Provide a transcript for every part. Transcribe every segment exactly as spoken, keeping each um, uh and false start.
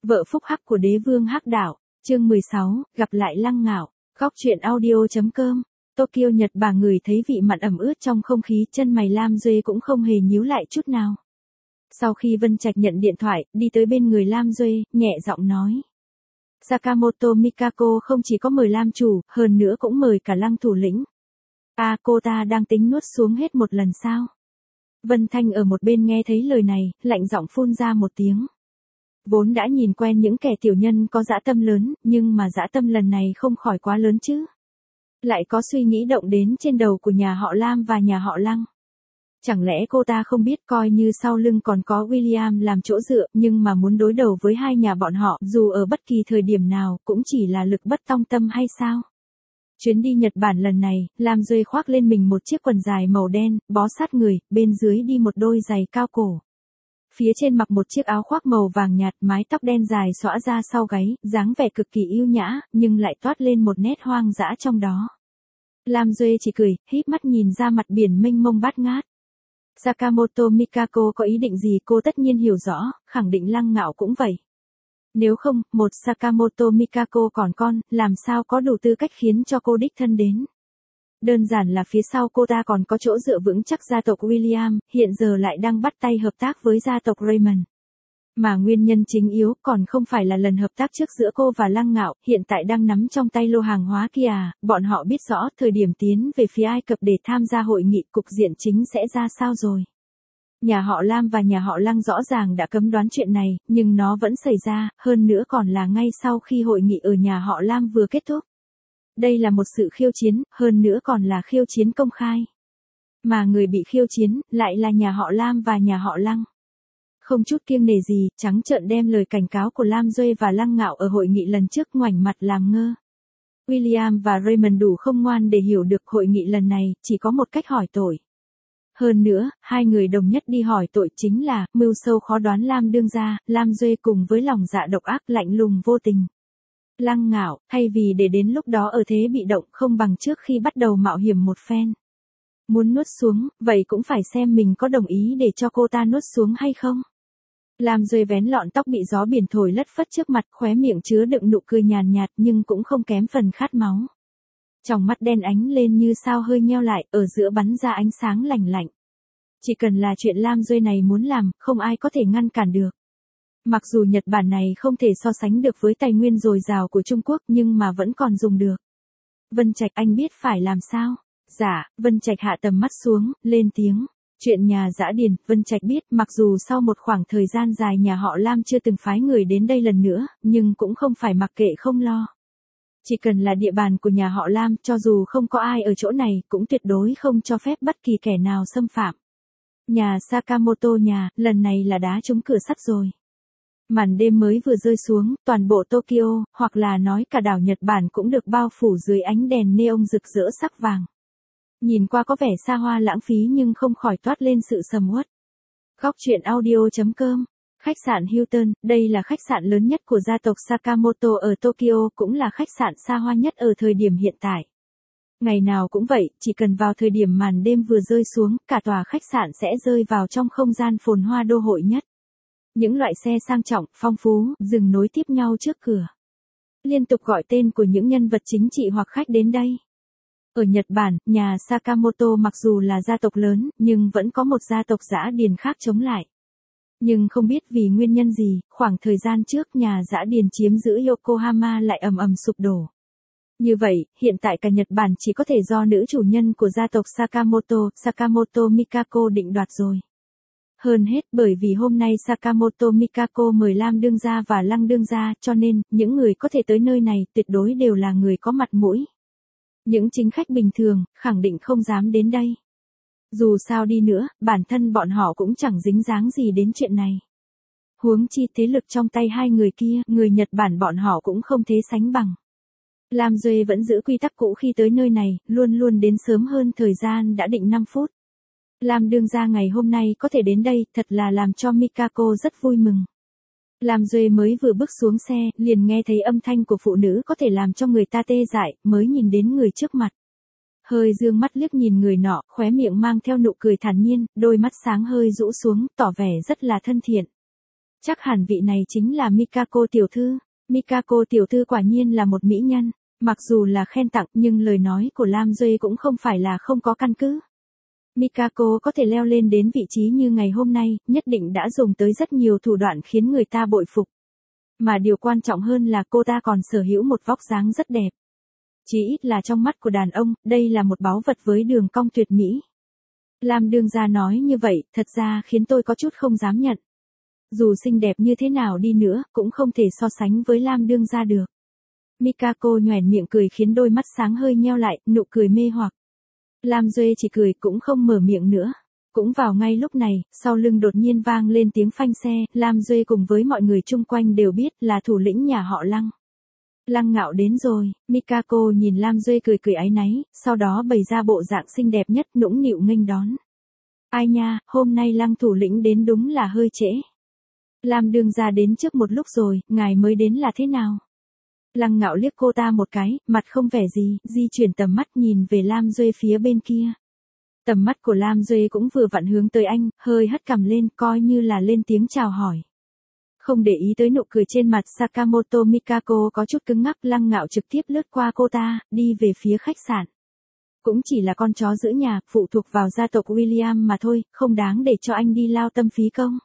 Vợ phúc hắc của đế vương hắc đảo, chương mười sáu, gặp lại Lăng Ngạo, góc truyện audio.com. Tokyo Nhật bà người thấy vị mặn ẩm ướt trong không khí, chân mày Lam Duê cũng không hề nhíu lại chút nào. Sau khi Vân Trạch nhận điện thoại, đi tới bên người Lam Duê, nhẹ giọng nói. Sakamoto Mikako không chỉ có mời Lam chủ, hơn nữa cũng mời cả Lăng thủ lĩnh. À, cô ta đang tính nuốt xuống hết một lần sao? Vân Thanh ở một bên nghe thấy lời này, lạnh giọng phun ra một tiếng. Vốn đã nhìn quen những kẻ tiểu nhân có dã tâm lớn, nhưng mà dã tâm lần này không khỏi quá lớn chứ. Lại có suy nghĩ động đến trên đầu của nhà họ Lam và nhà họ Lăng. Chẳng lẽ cô ta không biết coi như sau lưng còn có William làm chỗ dựa, nhưng mà muốn đối đầu với hai nhà bọn họ, dù ở bất kỳ thời điểm nào, cũng chỉ là lực bất tòng tâm hay sao? Chuyến đi Nhật Bản lần này, Lam Duê khoác lên mình một chiếc quần dài màu đen, bó sát người, bên dưới đi một đôi giày cao cổ. Phía trên mặc một chiếc áo khoác màu vàng nhạt, mái tóc đen dài xõa ra sau gáy, dáng vẻ cực kỳ yêu nhã, nhưng lại toát lên một nét hoang dã trong đó. Lam Duê chỉ cười, híp mắt nhìn ra mặt biển mênh mông bát ngát. Sakamoto Mikako có ý định gì cô tất nhiên hiểu rõ, khẳng định Lăng Ngạo cũng vậy. Nếu không, một Sakamoto Mikako còn con, làm sao có đủ tư cách khiến cho cô đích thân đến. Đơn giản là phía sau cô ta còn có chỗ dựa vững chắc gia tộc William, hiện giờ lại đang bắt tay hợp tác với gia tộc Raymond. Mà nguyên nhân chính yếu còn không phải là lần hợp tác trước giữa cô và Lăng Ngạo, hiện tại đang nắm trong tay lô hàng hóa kia à, bọn họ biết rõ thời điểm tiến về phía Ai Cập để tham gia hội nghị cục diện chính sẽ ra sao rồi. Nhà họ Lam và nhà họ Lăng rõ ràng đã cấm đoán chuyện này, nhưng nó vẫn xảy ra, hơn nữa còn là ngay sau khi hội nghị ở nhà họ Lam vừa kết thúc. Đây là một sự khiêu chiến, hơn nữa còn là khiêu chiến công khai. Mà người bị khiêu chiến, lại là nhà họ Lam và nhà họ Lăng. Không chút kiêng nể gì, trắng trợn đem lời cảnh cáo của Lam Duê và Lăng Ngạo ở hội nghị lần trước ngoảnh mặt làm ngơ. William và Raymond đủ không ngoan để hiểu được hội nghị lần này, chỉ có một cách hỏi tội. Hơn nữa, hai người đồng nhất đi hỏi tội chính là, mưu sâu khó đoán Lam đương gia, Lam Duê cùng với lòng dạ độc ác lạnh lùng vô tình. Lăng Ngạo, thay vì để đến lúc đó ở thế bị động không bằng trước khi bắt đầu mạo hiểm một phen. Muốn nuốt xuống, vậy cũng phải xem mình có đồng ý để cho cô ta nuốt xuống hay không. Lam Duê vén lọn tóc bị gió biển thổi lất phất trước mặt, khóe miệng chứa đựng nụ cười nhàn nhạt nhưng cũng không kém phần khát máu. Trong mắt đen ánh lên như sao hơi nheo lại, ở giữa bắn ra ánh sáng lạnh lạnh. Chỉ cần là chuyện Lam Duê này muốn làm, không ai có thể ngăn cản được. Mặc dù Nhật Bản này không thể so sánh được với tài nguyên dồi dào của Trung Quốc nhưng mà vẫn còn dùng được. Vân Trạch, anh biết phải làm sao? Dạ, Vân Trạch hạ tầm mắt xuống, lên tiếng. Chuyện nhà Dã Điền, Vân Trạch biết, mặc dù sau một khoảng thời gian dài nhà họ Lam chưa từng phái người đến đây lần nữa, nhưng cũng không phải mặc kệ không lo. Chỉ cần là địa bàn của nhà họ Lam, cho dù không có ai ở chỗ này, cũng tuyệt đối không cho phép bất kỳ kẻ nào xâm phạm. Nhà Sakamoto nhà, lần này là đá trúng cửa sắt rồi. Màn đêm mới vừa rơi xuống, toàn bộ Tokyo, hoặc là nói cả đảo Nhật Bản cũng được bao phủ dưới ánh đèn neon rực rỡ sắc vàng. Nhìn qua có vẻ xa hoa lãng phí nhưng không khỏi toát lên sự sầm uất. Góc truyện audio.com. Khách sạn Hilton, đây là khách sạn lớn nhất của gia tộc Sakamoto ở Tokyo, cũng là khách sạn xa hoa nhất ở thời điểm hiện tại. Ngày nào cũng vậy, chỉ cần vào thời điểm màn đêm vừa rơi xuống, cả tòa khách sạn sẽ rơi vào trong không gian phồn hoa đô hội nhất. Những loại xe sang trọng, phong phú, dừng nối tiếp nhau trước cửa. Liên tục gọi tên của những nhân vật chính trị hoặc khách đến đây. Ở Nhật Bản, nhà Sakamoto mặc dù là gia tộc lớn, nhưng vẫn có một gia tộc Dã Điền khác chống lại. Nhưng không biết vì nguyên nhân gì, khoảng thời gian trước nhà Dã Điền chiếm giữ Yokohama lại ầm ầm sụp đổ. Như vậy, hiện tại cả Nhật Bản chỉ có thể do nữ chủ nhân của gia tộc Sakamoto, Sakamoto Mikako định đoạt rồi. Hơn hết bởi vì hôm nay Sakamoto Mikako mời Lam đương gia và Lăng đương gia, cho nên, những người có thể tới nơi này tuyệt đối đều là người có mặt mũi. Những chính khách bình thường, khẳng định không dám đến đây. Dù sao đi nữa, bản thân bọn họ cũng chẳng dính dáng gì đến chuyện này. Huống chi thế lực trong tay hai người kia, người Nhật Bản bọn họ cũng không thế sánh bằng. Lam Duê vẫn giữ quy tắc cũ khi tới nơi này, luôn luôn đến sớm hơn thời gian đã định năm phút. Lam đương gia ngày hôm nay có thể đến đây, thật là làm cho Mikako rất vui mừng. Lam Duê mới vừa bước xuống xe, liền nghe thấy âm thanh của phụ nữ có thể làm cho người ta tê dại, mới nhìn đến người trước mặt. Hơi dương mắt liếc nhìn người nọ, khóe miệng mang theo nụ cười thản nhiên, đôi mắt sáng hơi rũ xuống, tỏ vẻ rất là thân thiện. Chắc hẳn vị này chính là Mikako tiểu thư. Mikako tiểu thư quả nhiên là một mỹ nhân. Mặc dù là khen tặng nhưng lời nói của Lam Duệ cũng không phải là không có căn cứ. Mikako có thể leo lên đến vị trí như ngày hôm nay, nhất định đã dùng tới rất nhiều thủ đoạn khiến người ta bội phục. Mà điều quan trọng hơn là cô ta còn sở hữu một vóc dáng rất đẹp. Chỉ ít là trong mắt của đàn ông, đây là một báu vật với đường cong tuyệt mỹ. Lam đương gia nói như vậy, thật ra khiến tôi có chút không dám nhận. Dù xinh đẹp như thế nào đi nữa, cũng không thể so sánh với Lam đương gia được. Mikako nhoẻn miệng cười khiến đôi mắt sáng hơi nheo lại, nụ cười mê hoặc. Lam Duệ chỉ cười cũng không mở miệng nữa. Cũng vào ngay lúc này, sau lưng đột nhiên vang lên tiếng phanh xe, Lam Duệ cùng với mọi người chung quanh đều biết là thủ lĩnh nhà họ Lăng. Lăng Ngạo đến rồi, Mikako nhìn Lam Duệ cười cười áy náy, sau đó bày ra bộ dạng xinh đẹp nhất nũng nịu nghênh đón. Ai nha, hôm nay Lăng thủ lĩnh đến đúng là hơi trễ. Lam đương gia đến trước một lúc rồi, ngài mới đến là thế nào? Lăng Ngạo liếc cô ta một cái, mặt không vẻ gì, di chuyển tầm mắt nhìn về Lam Duệ phía bên kia. Tầm mắt của Lam Duệ cũng vừa vặn hướng tới anh, hơi hất cằm lên, coi như là lên tiếng chào hỏi. Không để ý tới nụ cười trên mặt Sakamoto Mikako có chút cứng ngắc, Lăng Ngạo trực tiếp lướt qua cô ta, đi về phía khách sạn. Cũng chỉ là con chó giữ nhà, phụ thuộc vào gia tộc William mà thôi, không đáng để cho anh đi lao tâm phí công.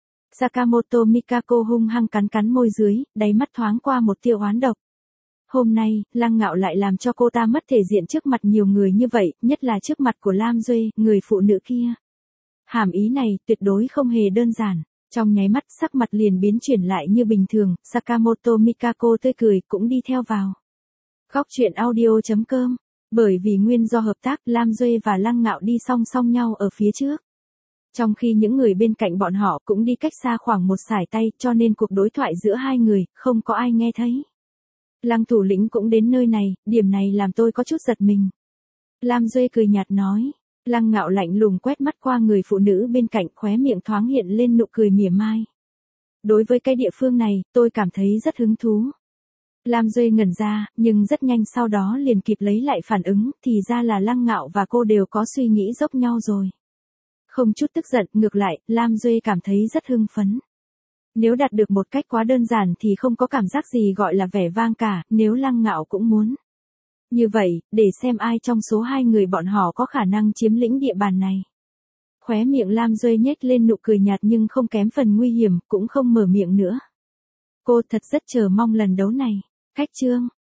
Sakamoto Mikako hung hăng cắn cắn môi dưới, đáy mắt thoáng qua một tia oán độc. Hôm nay, Lăng Ngạo lại làm cho cô ta mất thể diện trước mặt nhiều người như vậy, nhất là trước mặt của Lam Duệ, người phụ nữ kia. Hàm ý này tuyệt đối không hề đơn giản. Trong nháy mắt sắc mặt liền biến chuyển lại như bình thường, Sakamoto Mikako tươi cười cũng đi theo vào. Góc truyện audio chấm com. Bởi vì nguyên do hợp tác, Lam Duệ và Lăng Ngạo đi song song nhau ở phía trước. Trong khi những người bên cạnh bọn họ cũng đi cách xa khoảng một sải tay, cho nên cuộc đối thoại giữa hai người, không có ai nghe thấy. Lăng thủ lĩnh cũng đến nơi này, điểm này làm tôi có chút giật mình. Lam Duệ cười nhạt nói. Lăng Ngạo lạnh lùng quét mắt qua người phụ nữ bên cạnh, khóe miệng thoáng hiện lên nụ cười mỉa mai. Đối với cái địa phương này, tôi cảm thấy rất hứng thú. Lam Duệ ngẩn ra, nhưng rất nhanh sau đó liền kịp lấy lại phản ứng, thì ra là Lăng Ngạo và cô đều có suy nghĩ dốc nhau rồi. Không chút tức giận, ngược lại, Lam Duệ cảm thấy rất hưng phấn. Nếu đạt được một cách quá đơn giản thì không có cảm giác gì gọi là vẻ vang cả, nếu Lăng Ngạo cũng muốn. Như vậy, để xem ai trong số hai người bọn họ có khả năng chiếm lĩnh địa bàn này. Khóe miệng Lam Duệ nhếch lên nụ cười nhạt nhưng không kém phần nguy hiểm, cũng không mở miệng nữa. Cô thật rất chờ mong lần đấu này. Khách trương,